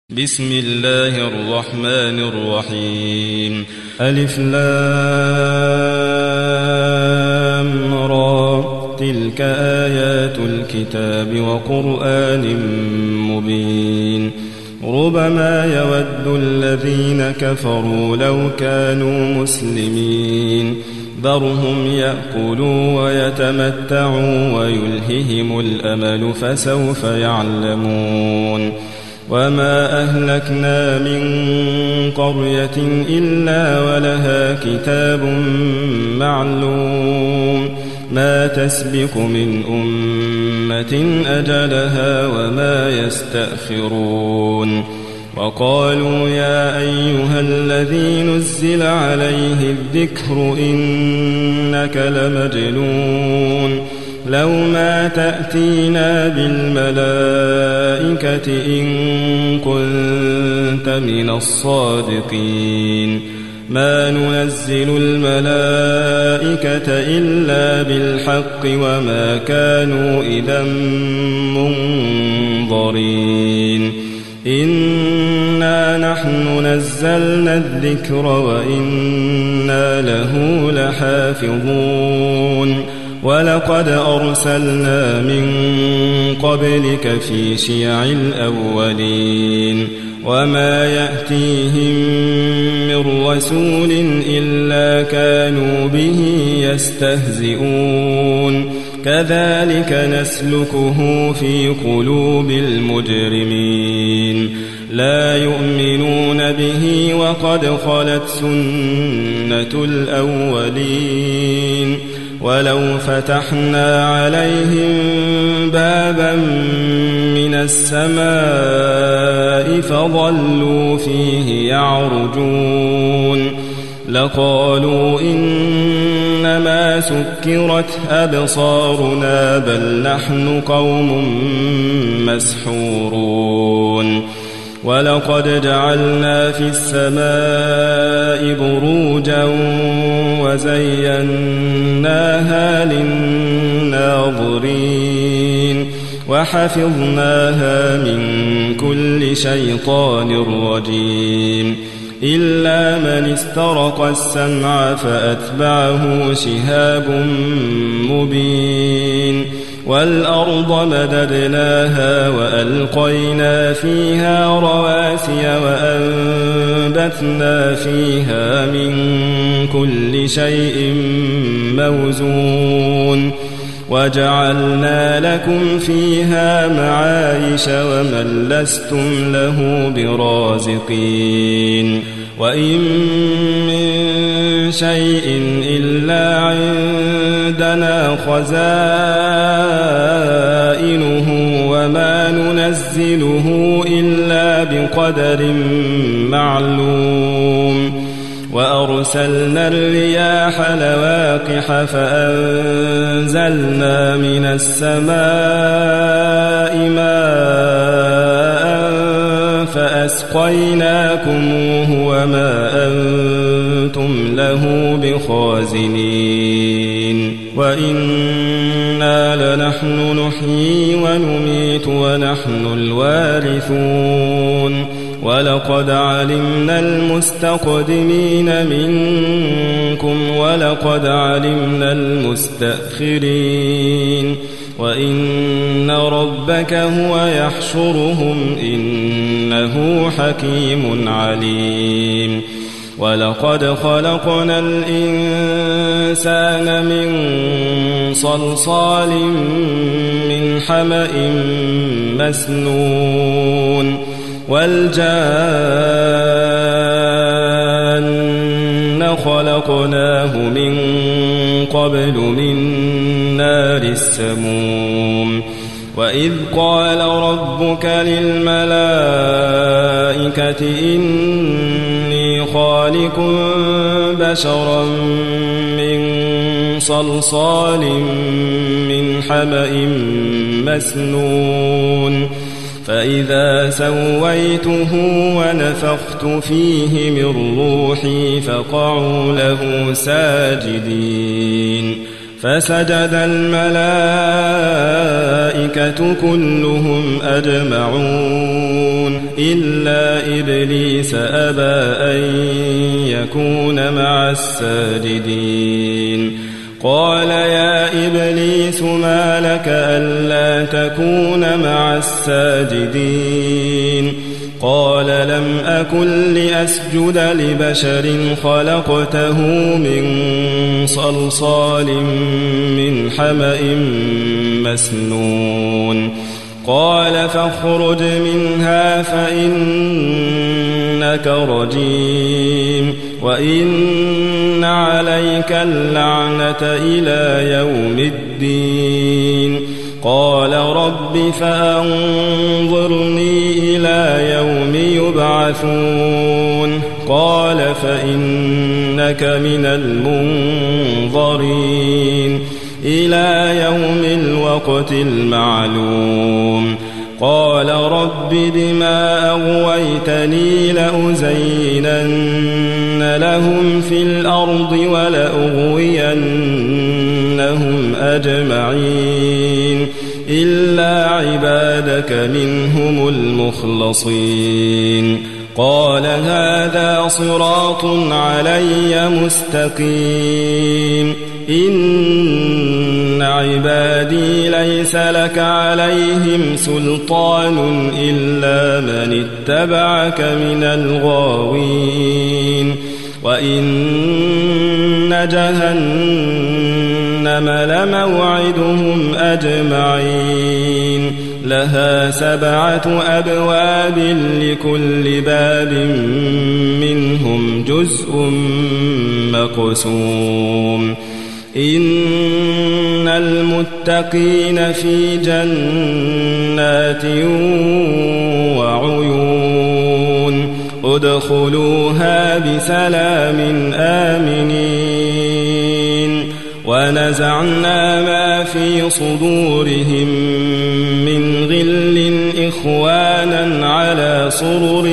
بسم الله الرحمن الرحيم. ألف لام را تلك آيات الكتاب وقرآن مبين. ربما يود الذين كفروا لو كانوا مسلمين ذرهم يأكلوا ويتمتعوا ويلههم الأمل فسوف يعلمون. وما أهلكنا من قرية إلا ولها كتاب معلوم ما تسبق من أمة أجلها وما يستأخرون. وقالوا يا أيها الذي نزل عليه الذكر إنك لمجنون لو ما تأتينا بالملائكة إن كنت من الصادقين. ما ننزل الملائكة إلا بالحق وما كانوا إذا منظرين. إنا نحن نزلنا الذكر وإنا له لحافظون. ولقد أرسلنا من قبلك في شيع الأولين وما يأتيهم من رسول إلا كانوا به يستهزئون. كذلك نسلكه في قلوب المجرمين لا يؤمنون به وقد خلت سنة الأولين. ولو فتحنا عليهم بابا من السماء فظلوا فيه يعرجون لقالوا إنما سكرت أبصارنا بل نحن قوم مسحورون. ولقد جعلنا في السماء بروجا وزيناها للناظرين وحفظناها من كل شيطان رجيم إلا من استرق السمع فأتبعه شهاب مبين. والأرض مددناها وألقينا فيها رواسي وأنبتنا فيها من كل شيء موزون. وجعلنا لكم فيها معايش ومن لستم له برازقين. وإن من شيء إلا عندنا خزائنه وما ننزله إلا بقدر معلوم. وأرسلنا الرياح لواقح فأنزلنا من السماء ماء فأسقيناكموه وما أنتم له بخازنين. وإنا لنحن نحيي ونميت ونحن الوارثون. ولقد علمنا المستقدمين منكم ولقد علمنا المستأخرين. وإن ربك هو يحشرهم إنه حكيم عليم. ولقد خلقنا الإنسان من صلصال من حمأ مسنون. والجان خلقناه من قبل من نار السموم. وإذ قال ربك للملائكة إني خالق بشرا من صلصال من حمأ مسنون. فإذا سويته ونفخت فيه من روحي فقعوا له ساجدين. فسجد الملائكة كلهم أجمعون إلا إبليس أبى أن يكون مع الساجدين. قال يا إبليس ما لك ألا تكون مع الساجدين؟ قال لم أكن لأسجد لبشر خلقته من صلصال من حمأ مسنون. قال فاخرج منها فإنك رجيم وإن عليك اللعنة إلى يوم الدين. قال رب فأنظرني إلى يوم يبعثون. قال فإنك من المنظرين إلى يوم الوقت المعلوم. قال رب بما أغويتني لأزينن لهم في الأرض ولأغوينهم أجمعين إلا عبادك منهم المخلصين. قال هذا صراط علي مستقيم. إن عبادي ليس لك عليهم سلطان إلا من اتبعك من الغاوين. وإن جهنم لموعدهم أجمعين لها 7 أبواب لكل باب منهم جزء مقسوم. إن المتقين في جنات وعيون ادخلوها بسلام آمنين. ونزعنا ما في صدورهم من غل إخوانا على سرر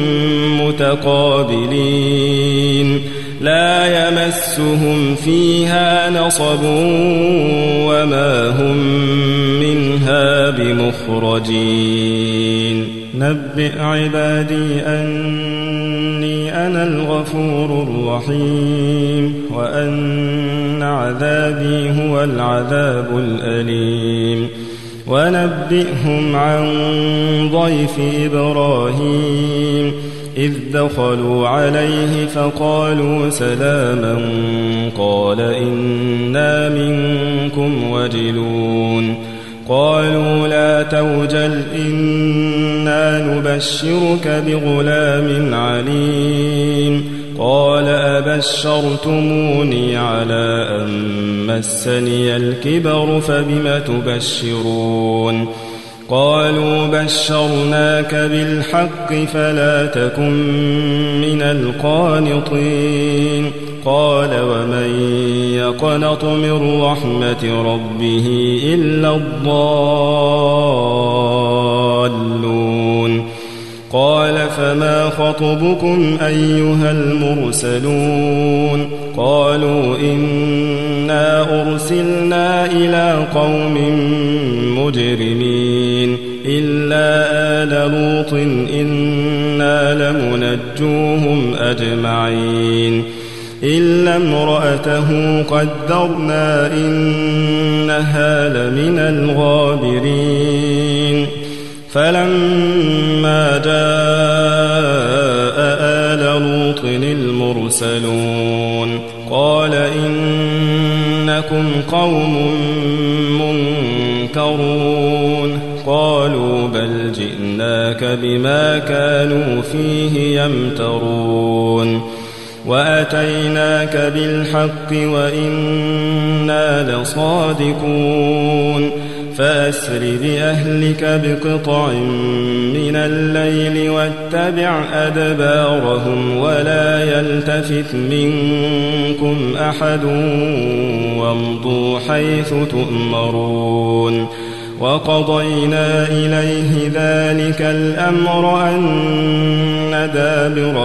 متقابلين لا يمسهم فيها نصب وما هم منها بمخرجين. نبئ عبادي أني أنا الغفور الرحيم وأن عذابي هو العذاب الأليم. ونبئهم عن ضيف إبراهيم إذ دخلوا عليه فقالوا سلاما قال إنا منكم وجلون. قالوا لا توجل إنا نبشرك بغلام عليم. قال أبشرتموني على أن مسني الكبر فبم تبشرون؟ قالوا بشرناك بالحق فلا تكن من القانطين. قال ومن يقنط من رحمة ربه إلا الضالون. قال فما خطبكم أيها المرسلون؟ قالوا إنا أرسلنا إلى قوم مجرمين إلا آل لوط إنا لمنجوهم أجمعين إلا امرأته قدرنا إنها لمن الغابرين. فلما جاء آل لوط المرسلون قال إنكم قوم منكرون. قالوا بل جئناك بما كانوا فيه يمترون وأتيناك بالحق وإنا لصادقون. فأسر بأهلك بقطع من الليل واتبع أدبارهم ولا يلتفت منكم أحد وامضوا حيث تؤمرون. وقضينا إليه ذلك الأمر أن دابر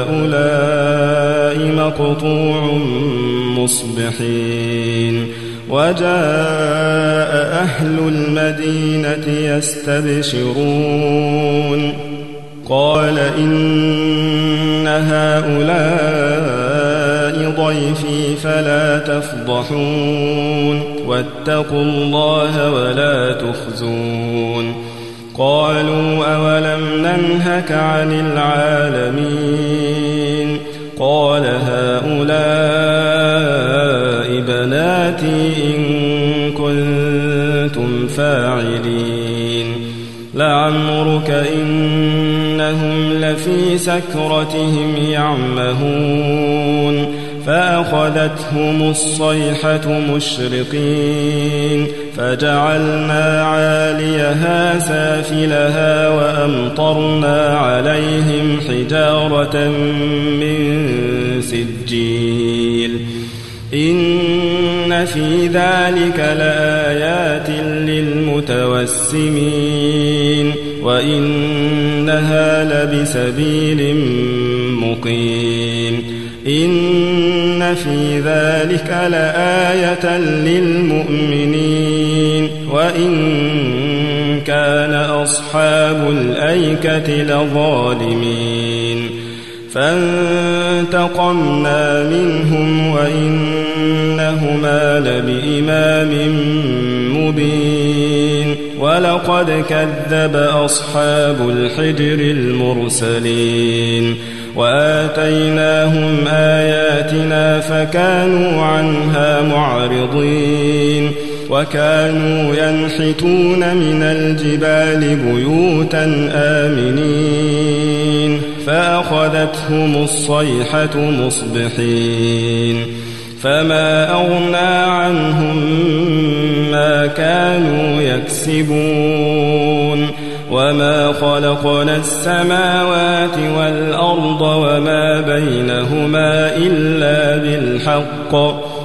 هؤلاء مقطوع مصبحين. وجاء أهل المدينة يستبشرون قال إن هؤلاء ضيفي فلا تفضحون واتقوا الله ولا تخزون قالوا أولم ننهك عن العالمين قال هؤلاء بناتي إن كنتم فاعلين لعمرك إنهم لفي سكرتهم يعمهون فأخذتهم الصيحة مشرقين فجعلنا عاليها سافلها وأمطرنا عليهم حجارة من سجيل إن في ذلك لآيات للمتوسمين وإنها لبسبيل مقيم إن في ذلك لآية للمؤمنين وإن كان أصحاب الأيكة لظالمين فانتقمنا منهم وإنهما لبإمام مبين ولقد كذب أصحاب الحجر المرسلين وآتيناهم آياتنا فكانوا عنها معرضين وكانوا ينحتون من الجبال بيوتا آمنين فأخذتهم الصيحة مصبحين فما أغنى عنهم ما كانوا يكسبون وما خلقنا السماوات والأرض وما بينهما إلا بالحق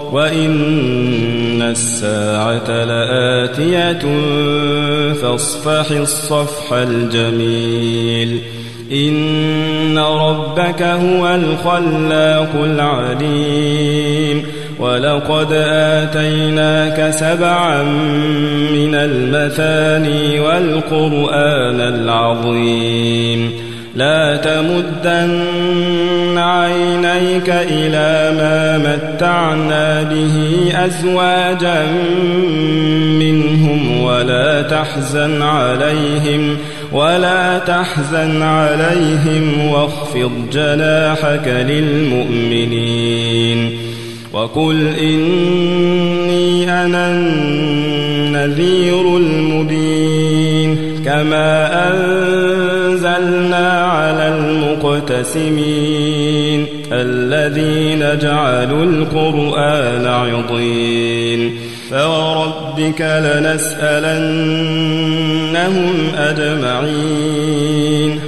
وإن الساعة لآتية فاصفح الصفح الجميل إن ربك هو الخلاق العليم ولقد آتيناك 7 من المثاني والقرآن العظيم لا تمدن عينيك إلى ما متعنا به أزواجا منهم ولا تحزن عليهم واخفض جناحك للمؤمنين وقل إني أنا النذير المبين كما أنزلنا على المقتسمين الذين جعلوا القرآن عضين فوربك لنسألنهم أجمعين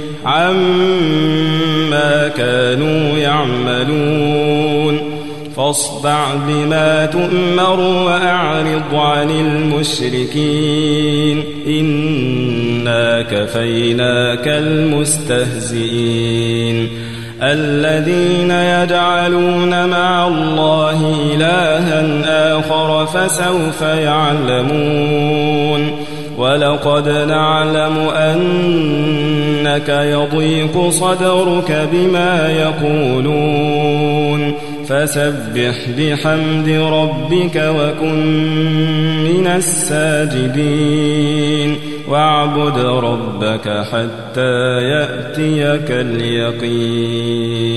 عما كانوا يعملون فاصدع بما تؤمر وأعرض عن المشركين إنا كفيناك المستهزئين الذين يجعلون مع الله إلها آخر فسوف يعلمون ولقد نعلم أنك يضيق صدرك بما يقولون فسبح بحمد ربك وكن من الساجدين واعبد ربك حتى يأتيك اليقين.